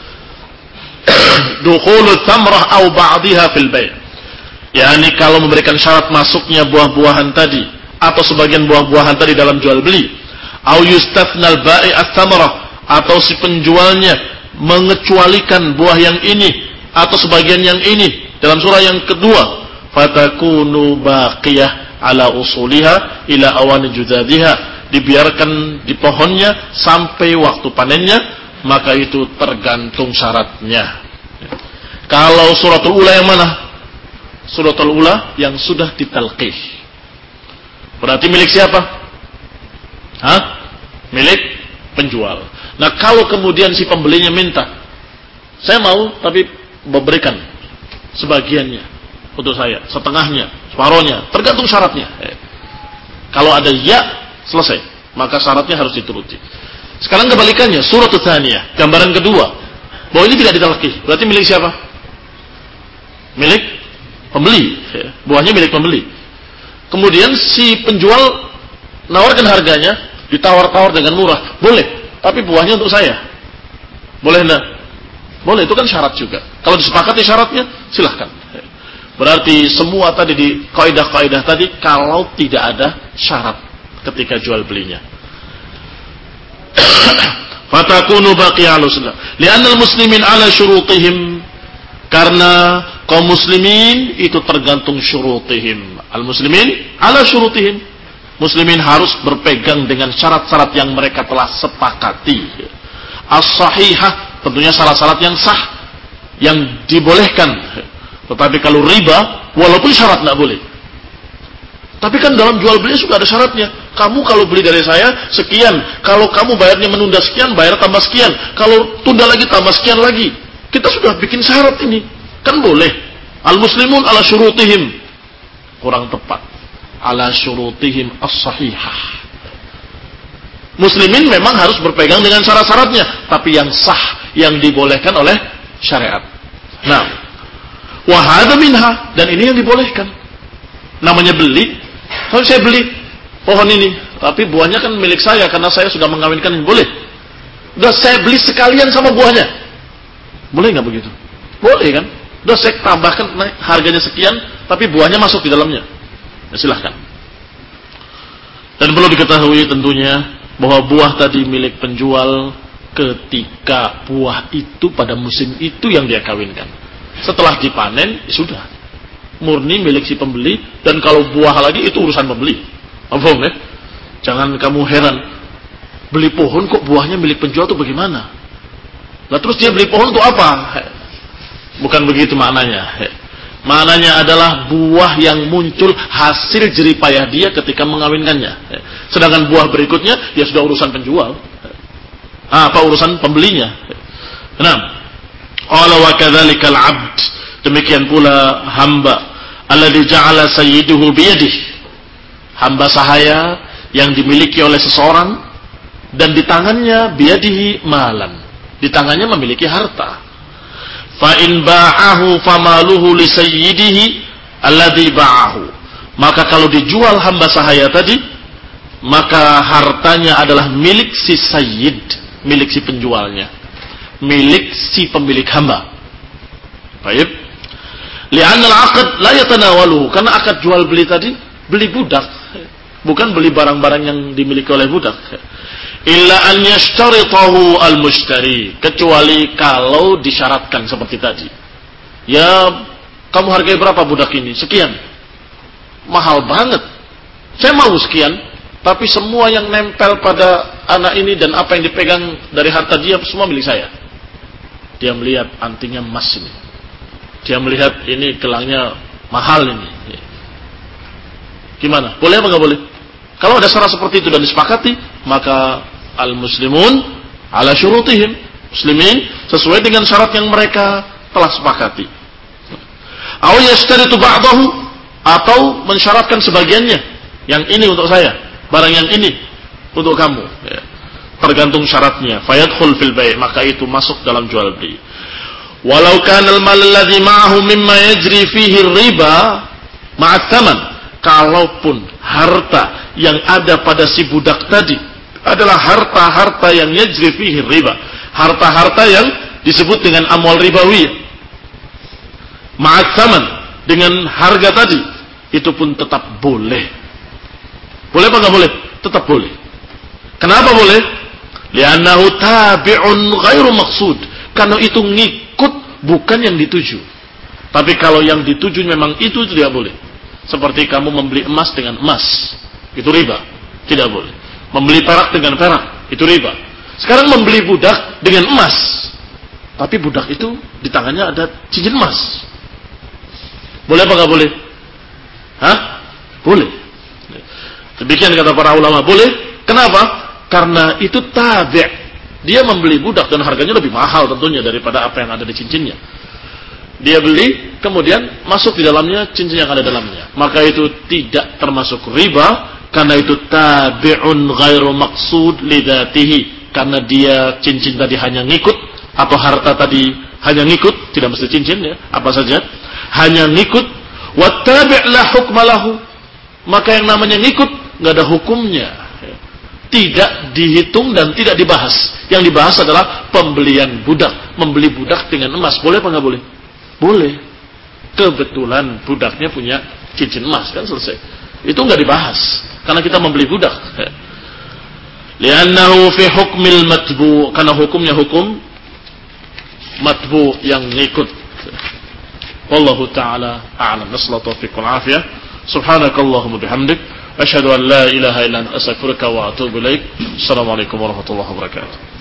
Dukhulu thamrah au ba'dihha fil bai'. yakni kalau memberikan syarat masuknya buah-buahan tadi atau sebagian buah-buahan tadi dalam jual beli, au yustathnal bai' ats-tsamarah, atau si penjualnya mengecualikan buah yang ini atau sebagian yang ini dalam surah yang kedua, fatakunu baqiyah ala usuliha ila awani judadiha, dibiarkan di pohonnya sampai waktu panennya, maka itu tergantung syaratnya. Kalau suratul ula yang mana? Suratul ula yang sudah ditalqih. Berarti milik siapa? Hah? Milik penjual. Nah, kalau kemudian si pembelinya minta, saya mau tapi memberikan sebagiannya untuk saya, setengahnya, separohnya, tergantung syaratnya. Eh. Kalau ada ya, selesai, maka syaratnya harus dituruti. Sekarang kebalikannya, surat tsaniyah, gambaran kedua, bahwa ini tidak ditalqih, berarti milik siapa? Milik pembeli, buahnya milik pembeli. Kemudian si penjual nawarkan harganya, ditawar-tawar dengan murah, boleh, tapi buahnya untuk saya. Boleh enggak? Boleh, itu kan syarat juga. Kalau disepakati syaratnya, silahkan. Berarti semua tadi di kaidah-kaidah tadi kalau tidak ada syarat ketika jual belinya. Fatakunu baqiyal sunnah. Li'anna al-muslimin 'ala syurutihim, karena kaum muslimin itu tergantung syurutihim. Al-muslimin 'ala syurutihim. Muslimin harus berpegang dengan syarat-syarat yang mereka telah sepakati. As-sahihah, tentunya syarat-syarat yang sah, yang dibolehkan. Tetapi kalau riba, walaupun syarat tidak boleh. Tapi kan dalam jual beli juga ada syaratnya. Kamu kalau beli dari saya, sekian. Kalau kamu bayarnya menunda sekian, bayar tambah sekian. Kalau tunda lagi, tambah sekian lagi. Kita sudah bikin syarat ini. Kan boleh. Al-muslimun ala syurutihim. Kurang tepat. Ala syurutihim as-sahihah. Muslimin memang harus berpegang dengan syarat-syaratnya, tapi yang sah, yang dibolehkan oleh syariat. Nah, wa hadza minha, dan ini yang dibolehkan. Namanya beli. Kalau saya beli pohon ini, tapi buahnya kan milik saya karena saya sudah mengawinkan ini, boleh. Udah saya beli sekalian sama buahnya. Boleh nggak begitu? Boleh kan? Udah saya tambahkan harganya sekian, tapi buahnya masuk di dalamnya. Ya, silahkan. Dan perlu diketahui tentunya bahwa buah tadi milik penjual ketika buah itu pada musim itu yang dia kawinkan. Setelah dipanen, ya sudah. Murni milik si pembeli, dan kalau buah lagi itu urusan pembeli. Paham ya? Jangan kamu heran. Beli pohon kok buahnya milik penjual itu bagaimana? Lah terus dia beli pohon untuk apa? Bukan begitu maknanya. Maknanya adalah buah yang muncul hasil jeripayah dia ketika mengawinkannya. Sedangkan buah berikutnya ya sudah urusan penjual. Apa urusan pembelinya? Nah, qala wa kadzalikal 'abd, demikian pula hamba alladzi ja'ala sayyiduhu biyadihi, hamba sahaya yang dimiliki oleh seseorang dan di tangannya biyadihi malan, di tangannya memiliki harta. Fa in ba'ahu famaluhu li sayyidihi alladzi ba'ahu, maka kalau dijual hamba sahaya tadi, maka hartanya adalah milik si sayyid, milik si penjualnya, milik si pemilik hamba. Baik. Li'anna al-'aqd la yatanawaluhu, karena akad jual beli tadi beli budak, bukan beli barang-barang yang dimiliki oleh budak. Illa an yashtaritahu al-mushtari, kecuali kalau disyaratkan seperti tadi. Ya, kamu hargai berapa budak ini? Sekian. Mahal banget. Saya mau sekian, tapi semua yang nempel pada anak ini dan apa yang dipegang dari harta dia semua milik saya. Dia melihat antingnya emas ini. Dia melihat ini gelangnya mahal ini. Gimana? Boleh apa enggak boleh? Kalau ada syarat seperti itu dan disepakati, maka al-muslimun ala syurutihim, muslimin sesuai dengan syarat yang mereka telah sepakati. Aw yashtaritu ba'dahu, atau mensyaratkan sebagiannya. Yang ini untuk saya, barang yang ini untuk kamu. Ya. Tergantung syaratnya. Fayadkhul fil bai', maka itu masuk dalam jual beli. Walau kana al-mal alladhi ma'ahu mimma yajri fihi riba ma'at thaman, kalaupun harta yang ada pada si budak tadi adalah harta-harta yang yajri fihi riba, harta-harta yang disebut dengan amwal ribawi, ma'at thaman, dengan harga tadi, itu pun tetap boleh. Boleh apa enggak boleh? Tetap boleh. Kenapa boleh? Li'annahu tabi'un ghairu maqsud, karena itu ngikut bukan yang dituju. Tapi kalau yang dituju memang itu, itu tidak boleh. Seperti kamu membeli emas dengan emas, itu riba, tidak boleh. Membeli perak dengan perak, itu riba. Sekarang membeli budak dengan emas, tapi budak itu di tangannya ada cincin emas, boleh apa nggak boleh? Hah? Boleh. Demikian kata para ulama, boleh. Kenapa? Karena itu tabi'. Dia membeli budak dan harganya lebih mahal tentunya daripada apa yang ada di cincinnya. Dia beli, kemudian masuk di dalamnya cincin yang ada dalamnya. Maka itu tidak termasuk riba, karena itu tabi'un ghairu maqsud lidatihi. Karena dia cincin tadi hanya ngikut, atau harta tadi hanya ngikut, tidak mesti cincin ya, apa saja, hanya ngikut. Wattabi' la hukma lahu, maka yang namanya ngikut nggak ada hukumnya, tidak dihitung dan tidak dibahas. Yang dibahas adalah pembelian budak, membeli budak dengan emas. Boleh apa nggak boleh? Boleh. Kebetulan budaknya punya cincin emas, kan selesai. Itu nggak dibahas, karena kita membeli budak. Li'annahu fi hukmil matbu, karena hukumnya hukum matbu yang ngikut. Wallahu ta'ala a'lam. Nasallahu taufiq wal afiyah. Subhanakallahumma bihamdik, asyhadu an la ilaha illa anta astaghfiruka wa atubu ilaik. Assalamualaikum warahmatullahi wabarakatuh.